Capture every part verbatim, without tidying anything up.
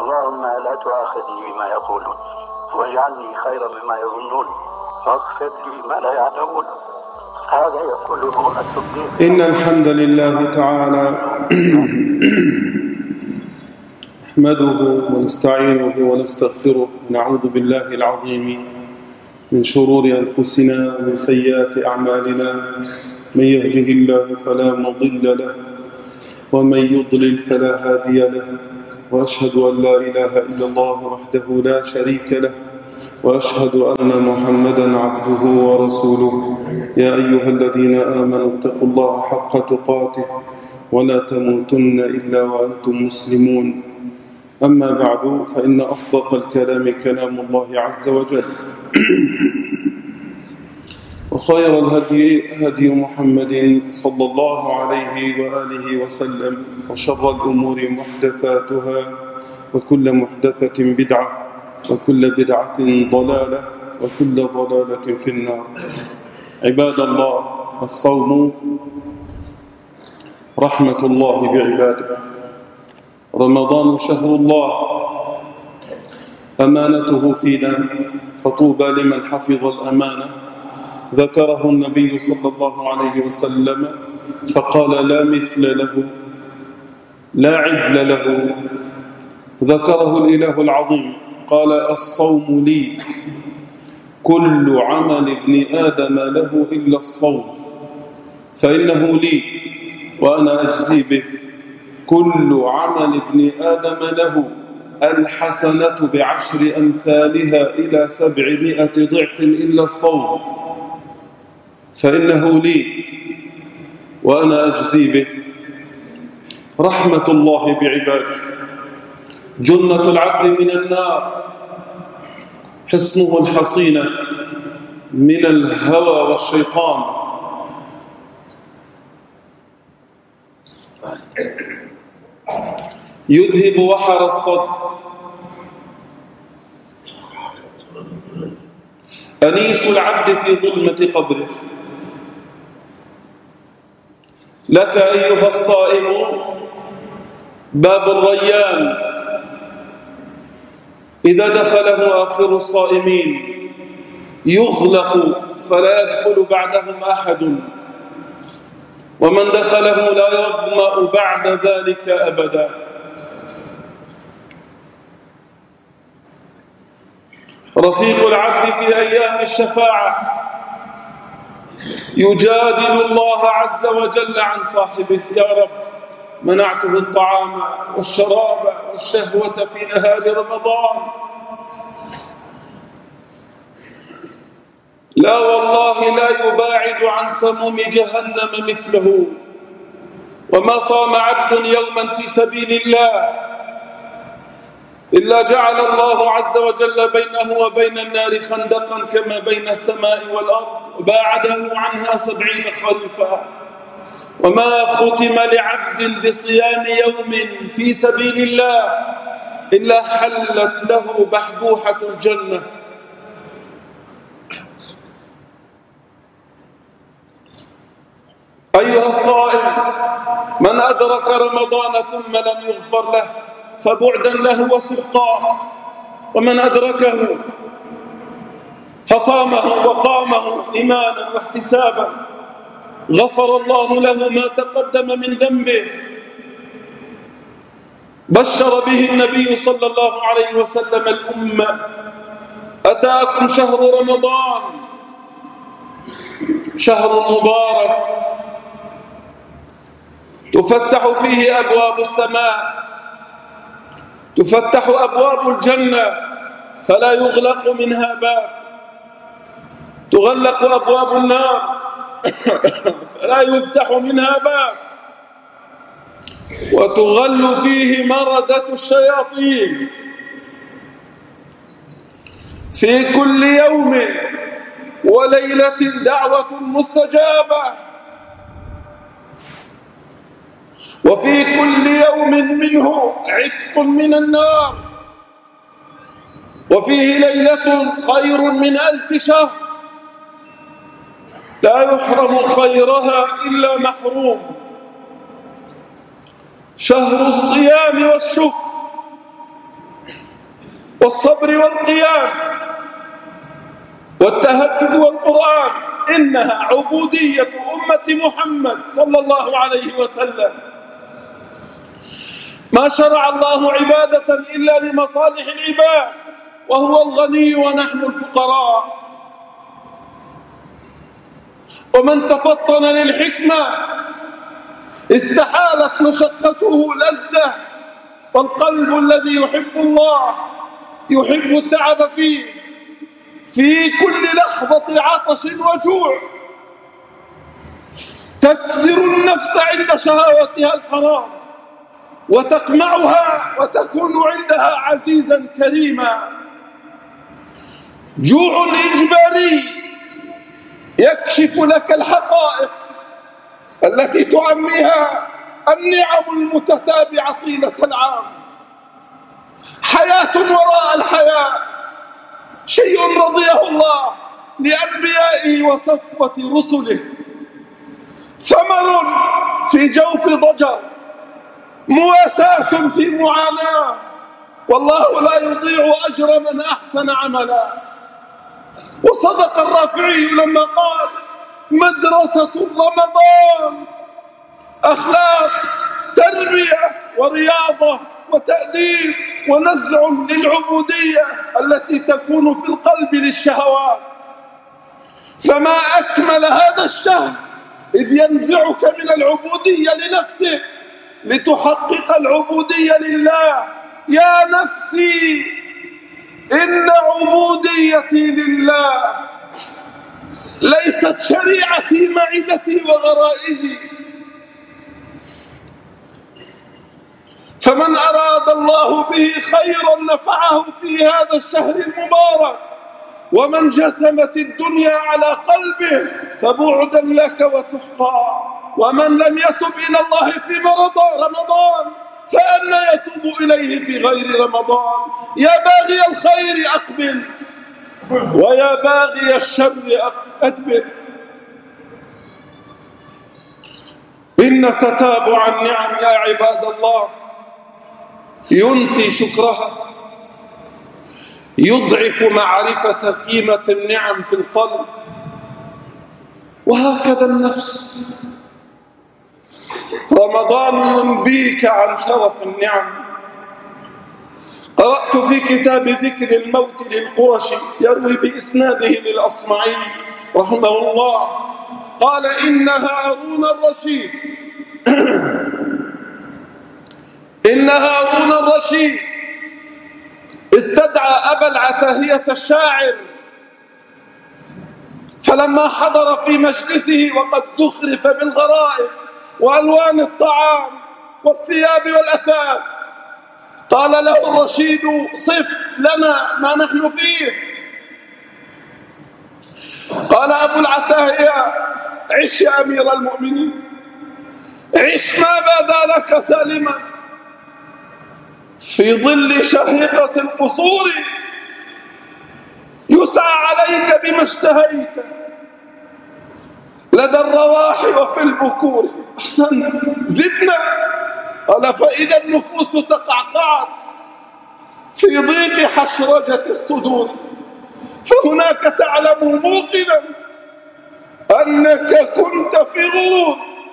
اللهم لا تؤاخذني بما يقولون واجعلني خيرا مما يظنون واغفر لي ما لا يعلمون. هذا يقوله الصديق. إن الحمد لله تعالى نحمده ونستعينه ونستغفره ونعوذ بالله العظيم من شرور أنفسنا ومن سيئات أعمالنا. من يهده الله فلا مضل له ومن يضلل فلا هادي له، وأشهد أن لا إله إلا الله وحده لا شريك له، وأشهد أن محمدا عبده ورسوله. يا أيها الذين آمنوا اتقوا الله حق تقاته ولا تموتن إلا وأنتم مسلمون. أما بعد، فإن أصدق الكلام كلام الله عز وجل، وخير الهدي هدي محمد صلى الله عليه وآله وسلم، وشر الأمور محدثاتها، وكل محدثة بدعة، وكل بدعة ضلالة، وكل ضلالة في النار. عباد الله، الصوم رحمة الله بعباده. رمضان شهر الله، أمانته فينا، فطوبى لمن حفظ الأمانة. ذكره النبي صلى الله عليه وسلم فقال: لا مثل له، لا عدل له. ذكره الإله العظيم قال: الصوم لي، كل عمل ابن آدم له إلا الصوم فإنه لي وأنا أجزي به. كل عمل ابن آدم له، الحسنة بعشر أمثالها إلى سبعمائة ضعف إلا الصوم فإنه لي وأنا أجزي به. رحمة الله بعباده، جنة العبد من النار، حصنه الحصين من الهوى والشيطان. يذهب وحر الصدر، أنيس العبد في ظلمة قبره. لك أيها الصائم باب الريان، إذا دخله آخر الصائمين يغلق فلا يدخل بعدهم أحد، ومن دخله لا يظمأ بعد ذلك أبدا. رفيق العبد في أيام الشفاعة يجادل الله عز وجل عن صاحبه: يا رب، منعته الطعام والشراب والشهوة في نهار رمضان. لا والله، لا يباعد عن سموم جهنم مثله. وما صام عبد يوما في سبيل الله إلا جعل الله عز وجل بينه وبين النار خندقا كما بين السماء والأرض، وباعده عنها سبعين خريفا. وما ختم لعبد بصيام يوم في سبيل الله إلا حلت له بحبوحة الجنة. أيها الصائم، من أدرك رمضان ثم لم يغفر له فبعدا له وسحقا، ومن أدركه فصامه وقامه إيمانا واحتسابا غفر الله له ما تقدم من ذنبه. بشر به النبي صلى الله عليه وسلم الأمة: أتاكم شهر رمضان، شهر مبارك تفتح فيه أبواب السماء، تفتح أبواب الجنة فلا يغلق منها باب، تغلق أبواب النار فلا يفتح منها باب، وتغل فيه مردة الشياطين. في كل يوم وليلة دعوة مستجابة، وفي كل يوم منه عتق من النار، وفيه ليلة خير من ألف شهر، لا يحرم خيرها إلا محروم. شهر الصيام والشكر، والصبر والقيام والتهجد والقرآن، إنها عبودية أمة محمد صلى الله عليه وسلم. ما شرع الله عبادة إلا لمصالح العباد، وهو الغني ونحن الفقراء. ومن تفطن للحكمة استحالت مشقته لذة، والقلب الذي يحب الله يحب التعب فيه في كل لحظة عطش وجوع، تكسر النفس عند شهواتها الحرام وتقمعها وتكون عندها عزيزا كريما. جوع إجباري يكشف لك الحقائق التي تعميها النعم المتتابعة طيلة العام. حياة وراء الحياة، شيء رضيه الله لأنبيائه وصفوة رسله، ثمر في جوف ضجر، مواساة في معاناة، والله لا يضيع أجر من أحسن عملا. وصدق الرافعي لما قال: مدرسة رمضان أخلاق، تربية ورياضة وتأديب ونزع للعبودية التي تكون في القلب للشهوات. فما أكمل هذا الشهر إذ ينزعك من العبودية لنفسك لتحقق العبودية لله. يا نفسي إن عبوديتي لله ليست شريعتي معدتي وغرائزي. فمن أراد الله به خيرا نفعه في هذا الشهر المبارك، ومن جثمت الدنيا على قلبه فبعدا لك وسحقا. ومن لم يتب إلى الله في رمضان فأنا يتوب إليه في غير رمضان. يا باغي الخير أقبل، ويا باغي الشر أدبر. إن تتابع النعم يا عباد الله ينسي شكرها، يضعف معرفة قيمة النعم في القلب. وهكذا النفس، رمضان ينبيك عن شرف النعم. قرأت في كتاب ذكر الموت للقرشي يروي بإسناده للأصمعي رحمه الله قال: إن هارون الرشيد إن هارون الرشيد استدعى أبا العتاهية الشاعر، فلما حضر في مجلسه وقد زخرف بالغرائب وألوان الطعام والثياب والأثاث، قال له الرشيد: صف لنا ما نحن فيه. قال أبو العتاهية: عش يا أمير المؤمنين، عش ما بدا لك سالما في ظل شهيقة القصور، يسعى عليك بما اشتهيت لدى الرواح وفي البكور. أحسنت، زدنا. قال: فإذا النفوس تقعقعت في ضيق حشرجة الصدور، فهناك تعلم موقنا أنك كنت في غرور،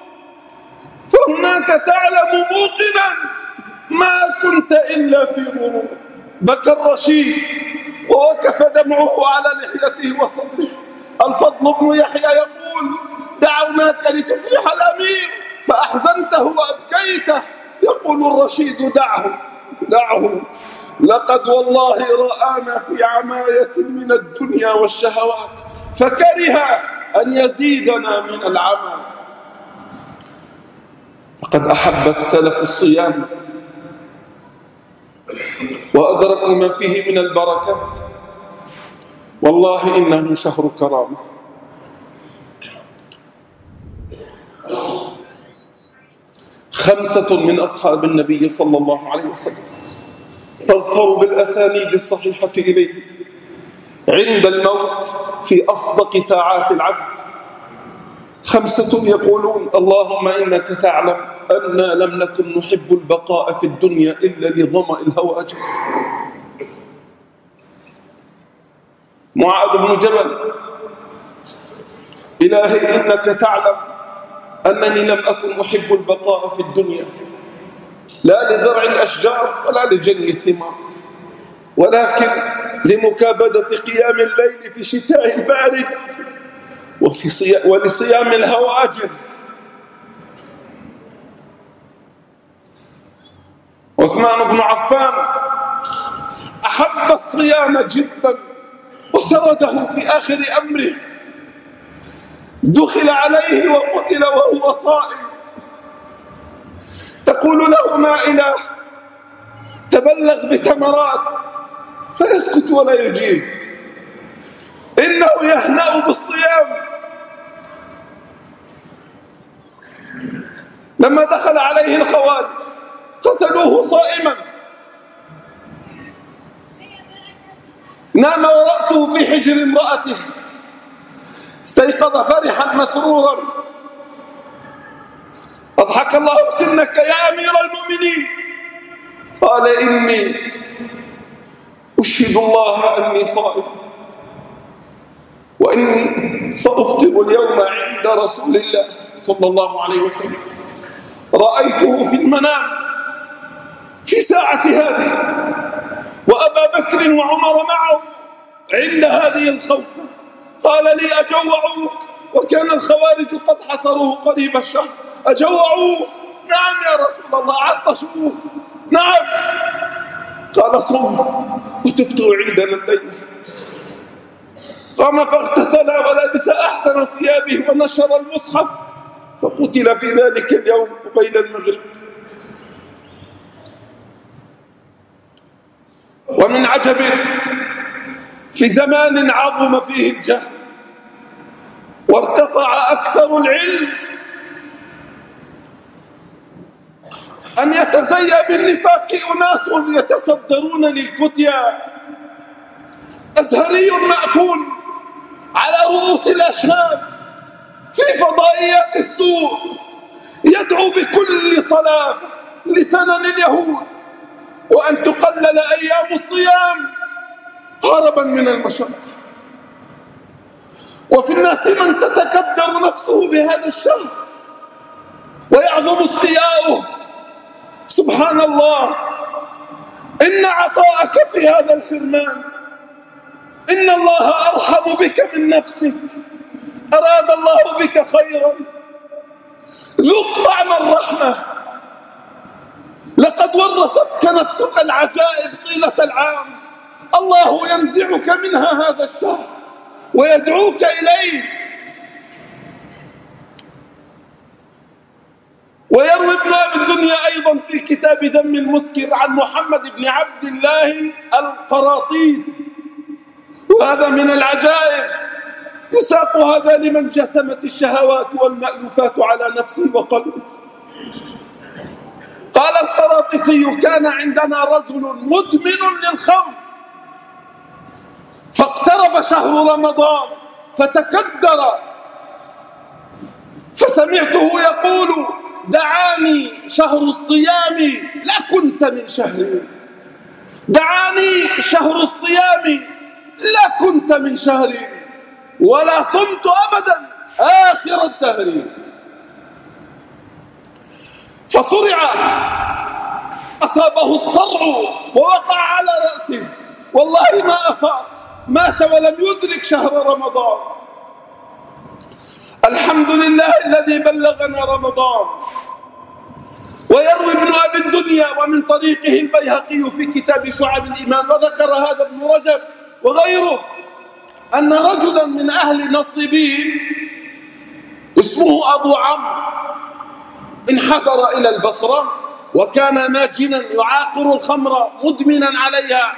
فهناك تعلم موقنا ما كنت إلا في غرور. بكى الرشيد ووقف دمعه على لحيته وصدره. الفضل بن يحيى يقول: دعوناك لتفلح الأمير فأحزنته وأبكيته. يقول الرشيد: دعه دعه، لقد والله رآنا في عماية من الدنيا والشهوات فكره أن يزيدنا من العمى. لقد أحب السلف الصيام وأدركوا ما فيه من البركات، والله إنه شهر كرامة. خمسة من أصحاب النبي صلى الله عليه وسلم تظفر بالأسانيد الصحيحة إليه عند الموت في أصدق ساعات العبد. خمسة يقولون: اللهم إنك تعلم أننا لم نكن نحب البقاء في الدنيا إلا لظمأ الهواجر، معاذ بن جبل: إلهي إنك تعلم أنني لم أكن أحب البقاء في الدنيا، لا لزرع الأشجار ولا لجني الثمار، ولكن لمكابدة قيام الليل في شتاء البارد وفي صيام ولصيام الهواجر. عثمان بن عفان أحب الصيام جدا وسرده في آخر أمره، دخل عليه وقتل وهو صائم، تقول له نائلة: تبلغ بتمرات، فيسكت ولا يجيب، إنه يهنأ بالصيام. لما دخل عليه الخوارج قتلوه صائما، نام ورأسه في حجر امرأته، استيقظ فرحا مسرورا: أضحك الله سنك يا أمير المؤمنين. قال: إني أشهد الله أني صائم، وإني سأفطر اليوم عند رسول الله صلى الله عليه وسلم، رأيته في المنام في ساعة هذه، وأبا بكر وعمر معه عند هذه الخوفة. قال لي: أجوعوك؟ وكان الخوارج قد حصروه قريب الشهر. أجوعوك؟ نعم يا رسول الله. عطشوك؟ نعم. قال: صم وتفطر عندنا الليلة. قام فاغتسل ولبس أحسن ثيابه ونشر المصحف، فقتل في ذلك اليوم قبيل المغرب. ومن عجب في زمان عظم فيه الجهل وارتفع أكثر العلم أن يتزيى بالنفاق أناس يتصدرون للفتيا. أزهري مأفون على رؤوس الأشهاد في فضائيات السوق يدعو بكل صلاة لسنن اليهود وأن تقلل أيام الصيام هربا من المشقة. وفي الناس من تتكدر نفسه بهذا الشهر ويعظم استياؤه. سبحان الله، إن عطاءك في هذا الحرمان، إن الله أرحم بك من نفسك. أراد الله بك خيرا، ذق طعم الرحمة. لقد ورثتك نفسك العجائب طيلة العام، الله ينزعك منها هذا الشهر ويدعوك إليه. ويروي ابن أبي الدنيا أيضا في كتاب ذم المسكر عن محمد بن عبد الله القراطيس، وهذا من العجائب، يساق هذا لمن جثمت الشهوات والمألوفات على نفسه وقلبه. قال القراطيسي: كان عندنا رجل مدمن للخمر، فاقترب شهر رمضان فتكدر، فسمعته يقول: دعاني شهر الصيام لكنت من شهري، دعاني شهر الصيام لكنت من شهري، ولا صمت أبدا آخر الدهر. فصرع، أصابه الصرع ووقع على رأسه، والله ما أفاق، مات ولم يدرك شهر رمضان. الحمد لله الذي بلغنا رمضان. ويروي ابن أبي الدنيا ومن طريقه البيهقي في كتاب شعب الإيمان، وذكر هذا ابن رجب وغيره، أن رجلا من أهل نصيبين اسمه أبو عمرو انحدر إلى البصرة، وكان ناجنا يعاقر الخمر مدمنا عليها.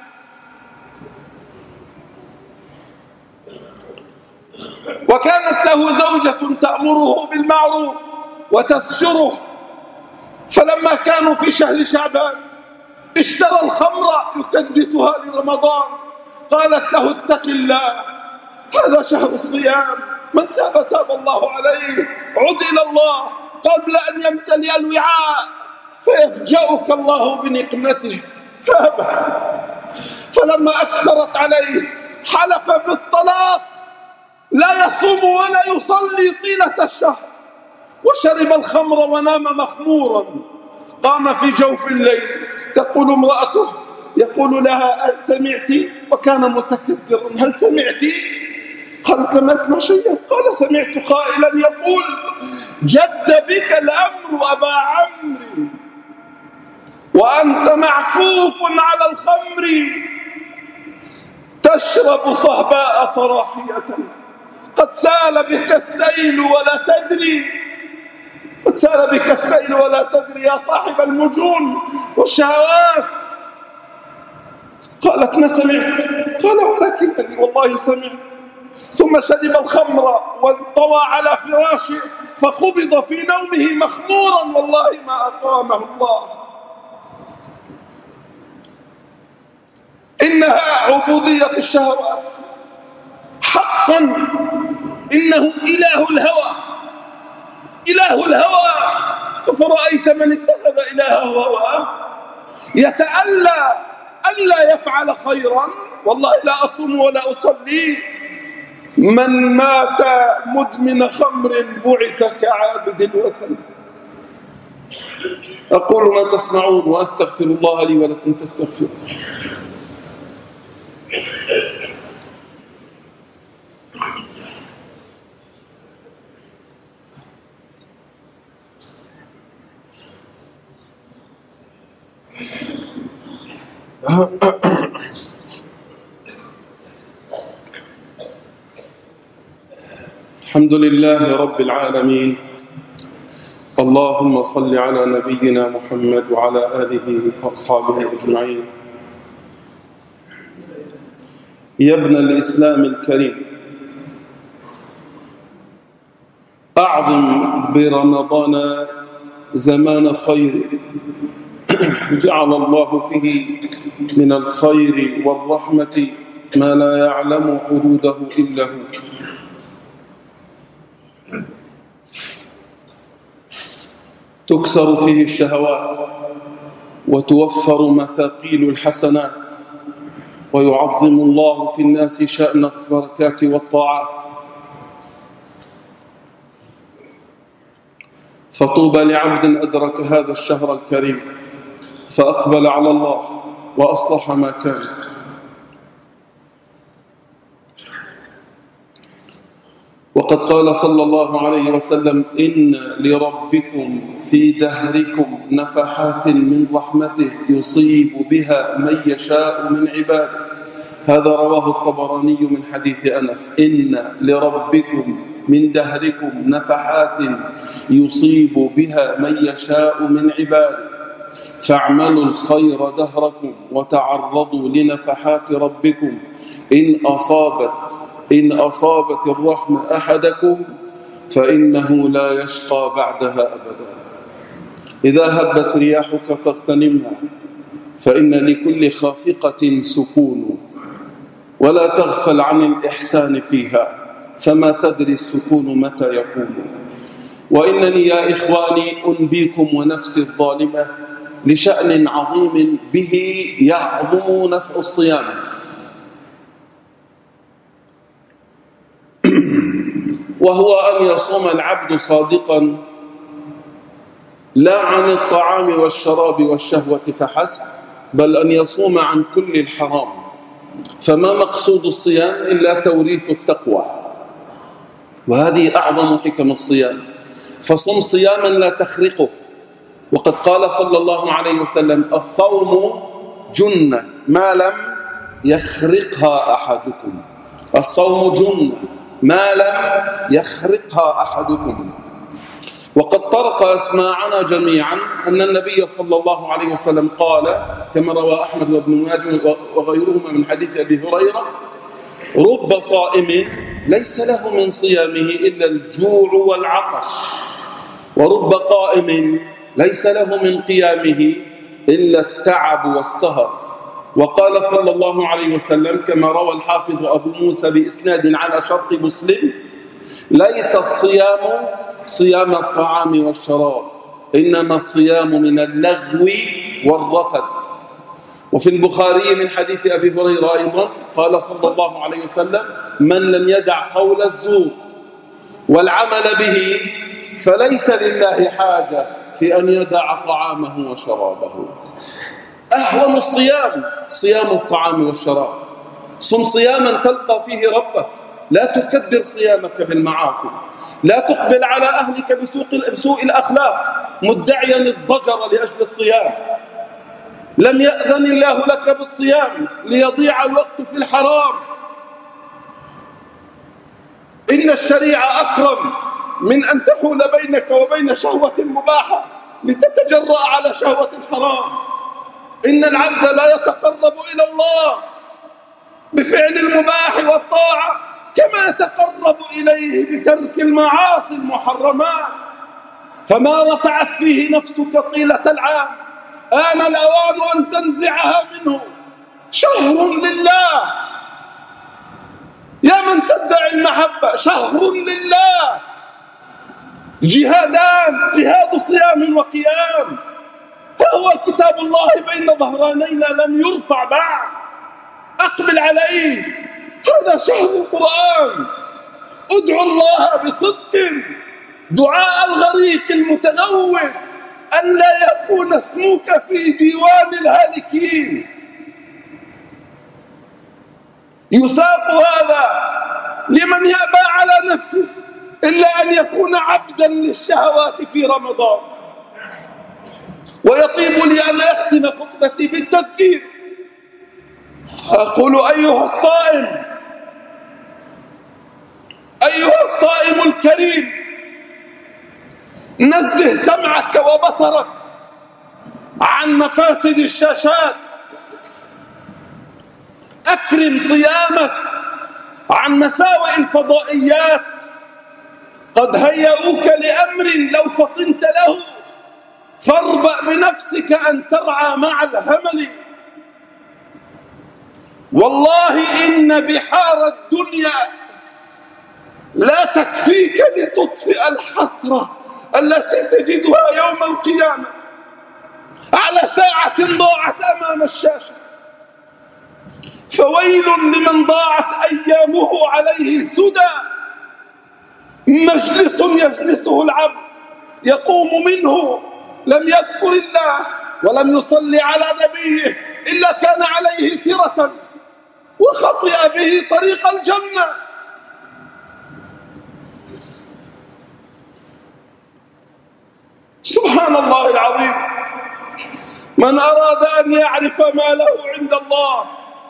وكانت له زوجة تأمره بالمعروف وتزجره. فلما كانوا في شهر شعبان اشترى الخمر يكدسها لرمضان. قالت له: اتق الله، هذا شهر الصيام، من تاب تاب الله عليه، عد إلى الله قبل أن يمتلئ الوعاء فيفجأك الله بنقمته. فأبى. فلما أكثرت عليه حلف بالطلاق لا يصوم ولا يصلي طيلة الشهر، وشرب الخمر ونام مخمورا. قام في جوف الليل تقول امرأته، يقول لها هل سمعت؟ وكان متكدرا، هل سمعت؟ قالت لم أسمع شيئا. قال سمعت قائلا يقول جد بك الأمر أبا عمرو وأنت معكوف على الخمر تشرب صهباء صراحية، قد سال بك السيل ولا تدري، قد سال بك السيل ولا تدري يا صاحب المجون والشهوات. قالت ما سمعت. قال ولكنني والله سمعت. ثم شرب الخمر وانطوى على فراشه فقبض في نومه مخمورا، والله ما أقامه الله. إنها عبودية الشهوات حقا، إنه إله الهوى، إله الهوى. أفرأيت من اتخذ إلهه هواه يتألى ألا يفعل خيرا، والله لا أصوم ولا أصلي. من مات مدمن خمر بعث كعابد الوثن. أقول ما تسمعون وأستغفر الله لي ولكم فاستغفروه. الحمد لله رب العالمين، اللهم صل على نبينا محمد وعلى آله وأصحابه أجمعين. يا ابن الإسلام الكريم، أعظم برمضان زمان خير جعل الله فيه من الخير والرحمة ما لا يعلم حدوده إلا هو. تكسر فيه الشهوات وتوفر مثاقيل الحسنات، ويعظم الله في الناس شأن البركات والطاعات. فطوبى لعبد أدرك هذا الشهر الكريم فأقبل على الله وأصلح ما كان. وقد قال صلى الله عليه وسلم إن لربكم في دهركم نفحات من رحمته يصيب بها من يشاء من عباده. هذا رواه الطبراني من حديث أنس. إن لربكم من دهركم نفحات يصيب بها من يشاء من عباده، فاعملوا الخير دهركم وتعرضوا لنفحات ربكم. إن أصابت إن أصابت الرحمة أحدكم فإنه لا يشقى بعدها أبدا. إذا هبت رياحك فاغتنمها، فإن لكل خافقة سكون، ولا تغفل عن الإحسان فيها، فما تدري السكون متى يكون. وإنني يا إخواني أنبيكم ونفسي الظالمة لشأن عظيم به يعظم نفع الصيام، وهو أن يصوم العبد صادقا لا عن الطعام والشراب والشهوة فحسب، بل أن يصوم عن كل الحرام. فما مقصود الصيام إلا توريث التقوى، وهذه أعظم حكم الصيام. فصم صياما لا تخرقه، وقد قال صلى الله عليه وسلم الصوم جنة ما لم يخرقها أحدكم. الصوم جنة ما لم يخرقها أحدكم. وقد طرق أسماعنا جميعا أن النبي صلى الله عليه وسلم قال كما روى أحمد وابن ماجه وغيرهما من حديث أبي هريرة: رب صائم ليس له من صيامه إلا الجوع والعطش، ورب قائم ليس له من قيامه إلا التعب والسهر. وقال صلى الله عليه وسلم كما روى الحافظ أبو موسى بإسناد على شرط مسلم: ليس الصيام صيام الطعام والشراب، إنما الصيام من اللغو والرفث. وفي البخاري من حديث أبي هريرة أيضا قال صلى الله عليه وسلم: من لم يدع قول الزور والعمل به فليس لله حاجة في أن يدع طعامه وشرابه. أهون الصيام صيام الطعام والشراب. صم صياما تلقى فيه ربك، لا تكدر صيامك بالمعاصي، لا تقبل على أهلك بسوء الأخلاق مدعيا الضجر لأجل الصيام. لم يأذن الله لك بالصيام ليضيع الوقت في الحرام. إن الشريعة أكرم من أن تحول بينك وبين شهوة مباحة لتتجرأ على شهوة الحرام. إن العبد لا يتقرب إلى الله بفعل المباح والطاعة كما يتقرب إليه بترك المعاصي المحرمات. فما رتعت فيه نفسك طيلة العام آن الأوان أن تنزعها منه. شهر لله، يا من تدعي المحبة، شهر لله، جهادان، جهاد صيام وقيام. فهو كتاب الله بين ظهرانينا لم يرفع بعد، أقبل عليه. هذا شهر القرآن. ادعو الله بصدق دعاء الغريق المتغوث أن لا يكون اسمك في ديوان الهالكين. يساق هذا لمن يأبى على نفسه إلا أن يكون عبدا للشهوات في رمضان. ويطيب لي أن أختم خطبتي بالتذكير، أقول: أيها الصائم، أيها الصائم الكريم، نزه سمعك وبصرك عن مفاسد الشاشات، أكرم صيامك عن مساوئ الفضائيات. قد هيئوك لأمر لو فطنت له فاربأ بنفسك أن ترعى مع الهمل. والله إن بحار الدنيا لا تكفيك لتطفئ الحسرة التي تجدها يوم القيامة على ساعة ضاعت أمام الشاشة. فويل لمن ضاعت أيامه عليه سدى، مجلس يجلسه العبد يقوم منه لم يذكر الله ولم يصلي على نبيه إلا كان عليه ترة وخطئ به طريق الجنة. سبحان الله العظيم. من أراد أن يعرف ما له عند الله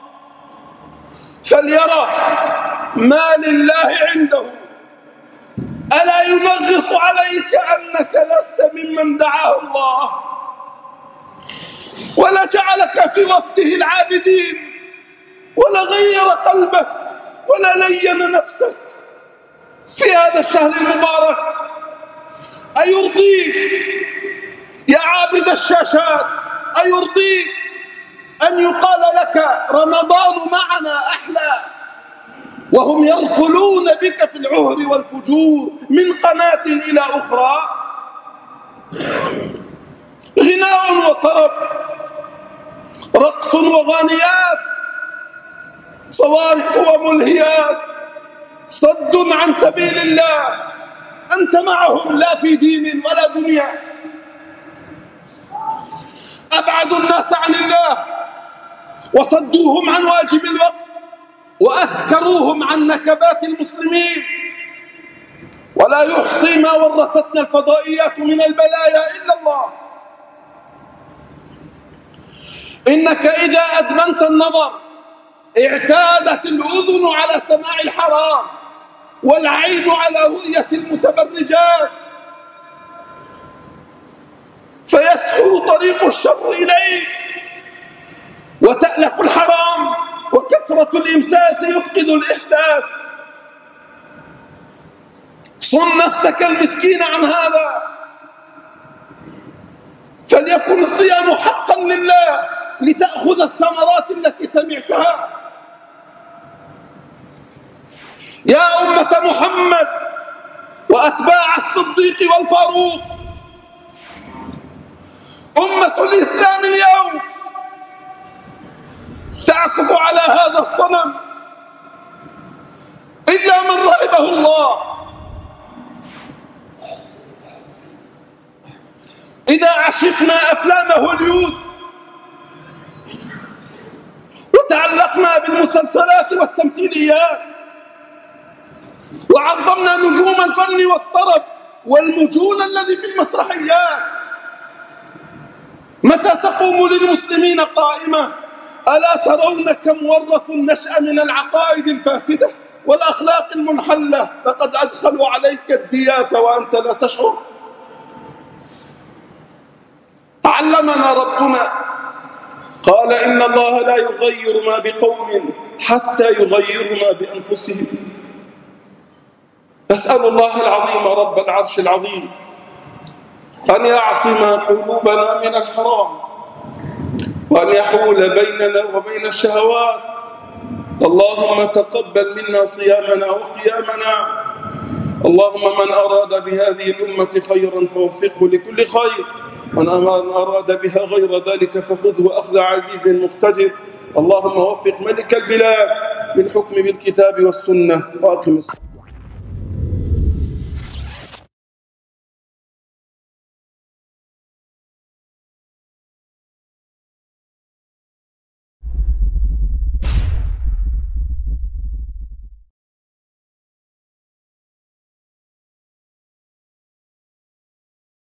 فليرى ما لله عنده. ألا ينغص عليك أنك لست ممن دعاه الله ولا جعلك في وفده العابدين ولا غير قلبك ولا لين نفسك في هذا الشهر المبارك؟ أيرضيك يا عابد الشاشات، أيرضيك أن يقال لك رمضان معنا أحلى وهم يرفلون بك في العهر والفجور من قناة إلى أخرى؟ غناء وطرب، رقص وغانيات، صوارف وملهيات، صد عن سبيل الله. أنت معهم لا في دين ولا دنيا. أبعدوا الناس عن الله وصدوهم عن واجب الوقت وأسكروهم عن نكبات المسلمين. ولا يحصي ما ورثتنا الفضائيات من البلايا إلا الله. إنك إذا أدمنت النظر اعتادت الأذن على سماع الحرام والعين على رؤية المتبرجات، فيسهل طريق الشر إليك وتألف الحرام، وكثرة الإمساس يفقد الإحساس. صن نفسك المسكين عن هذا، فليكن الصيام حقا لله لتأخذ الثمرات التي سمعتها. يا أمة محمد وأتباع الصديق والفاروق، أمة الإسلام اليوم تعكف على هذا الصنم إلا من رحمه الله. إذا عشقنا أفلام هوليود وتعلقنا بالمسلسلات والتمثيليات وعظمنا نجوم الفن والطرب والمجون الذي في المسرحيات، متى تقوم للمسلمين قائمة؟ ألا ترون كم ورثوا النشأ من العقائد الفاسدة والأخلاق المنحلة؟ لقد أدخلوا عليك الدياث وأنت لا تشعر. علمنا ربنا قال إن الله لا يغير ما بقوم حتى يغيروا ما بأنفسهم. أسأل الله العظيم رب العرش العظيم أن يعصم قلوبنا من الحرام وأن يحول بيننا وبين الشهوات. اللهم تقبل منا صيامنا وقيامنا. اللهم من أراد بهذه الأمة خيرا فوفقه لكل خير، ومن أراد بها غير ذلك فخذه أخذ عزيز مقتدر. اللهم وفق ملك البلاد بالحكم بالكتاب والسنة وأقم الصلاة.